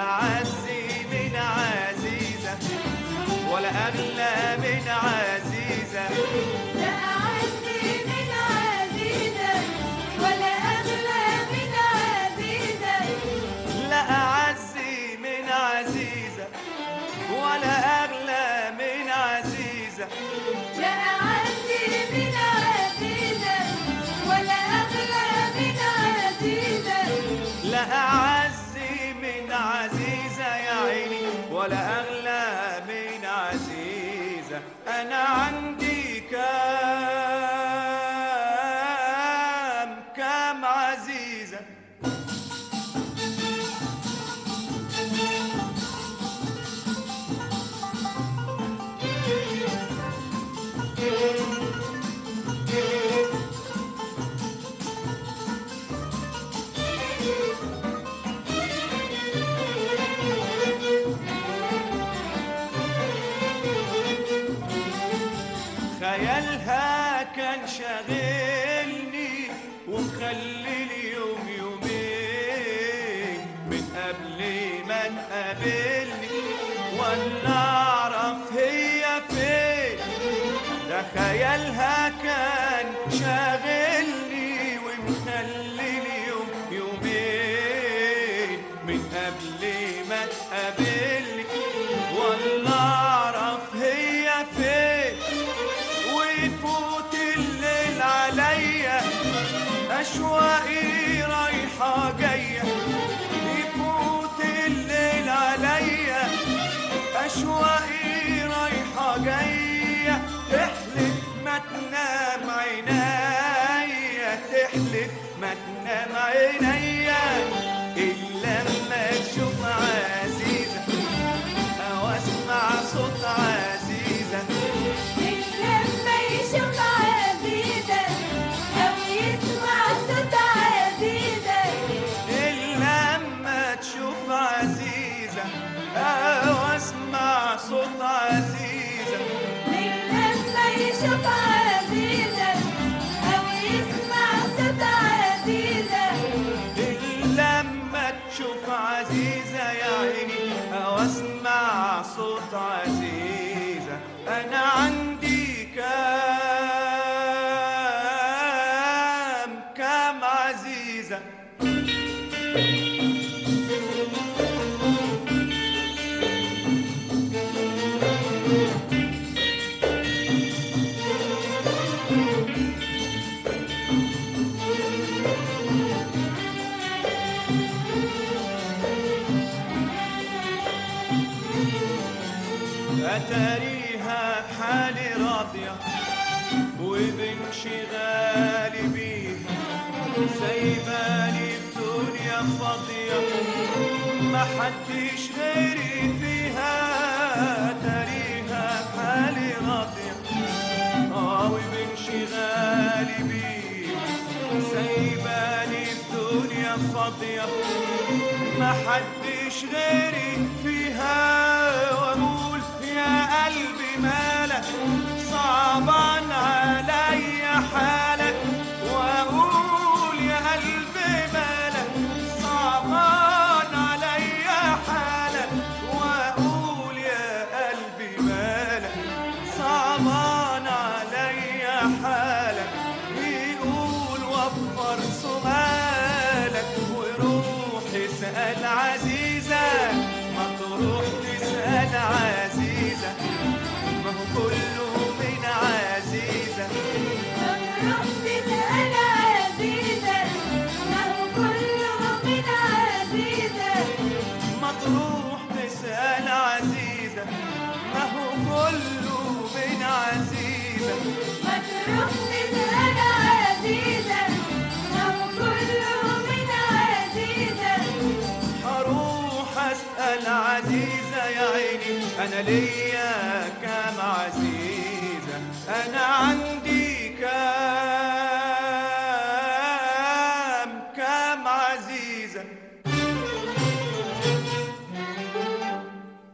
أعز من عزيزة ولا أغلى من عزيزة. لا أعز من عزيزة ولا أغلى من عزيزة. لا أعز من عزيزة ولا أغلى من عزيزة. لا أعز من عزيزة ولا أغلى من عزيزة. لا أعز من عزيزة يا عيني ولا أغلى من عزيزة. أنا عندي كام عزيزة. خيالها كان شاغلني ومخلي لي يوم يومين من قبل ما تقابلني ولا اعرف هي فين. ده خيالها كان شاغلني ومخلي لي يوم يومين من قبل ما تقابلني ولا اعرف هي فين. ويفوت الليل عليا أشواقي رايحة جاية. يفوت الليل عليا أشواقي رايحة جاية. تحلف ما تنام عينيا تحلف ما تنام عينيا إلا لما تشوف عزيزة أو أسمع صوت عزيزة. لما يشوف عزيزة أو يسمع صوت عزيزة. إلا لما تشوف عزيزة أو أسمع صوت عزيزة. لما يشوف عزيزة أو يسمع صوت عزيزة. إلا لما تشوف عزيزة يا عيني أو أسمع صوت عزيزة. أنا عندي كام عزيزة. أتاريها بحالي راضية وبانشغالي بيها سايباني الدنيا فاضية ما حدش غيري فيها. أتاريها بحالي راضية وبانشغالي بيها سايباني الدنيا فاضية ما حدش غيري فيها. واقول يا قلبي مالك صعبان عليا حالك. واقول يا قلبي مالك صعبان عليا حالك. واقول يا قلبي مالك صعبان عليا حالك. يقول وفر سؤالك وروح اسأل عزيزة ما تروح تسأل عزيزة ما هو كله من عزيزة. ما تروح تسأل عزيزة ما هو كله من عزيزة. ما تروح تسأل عزيزة ما هو كله من عزيزة. ما تروح تسأل عزيزة ما هو كله من عزيزة. هروح أسأل عزيزة يا عيني أنا ليا كام عزيزة. أنا عندي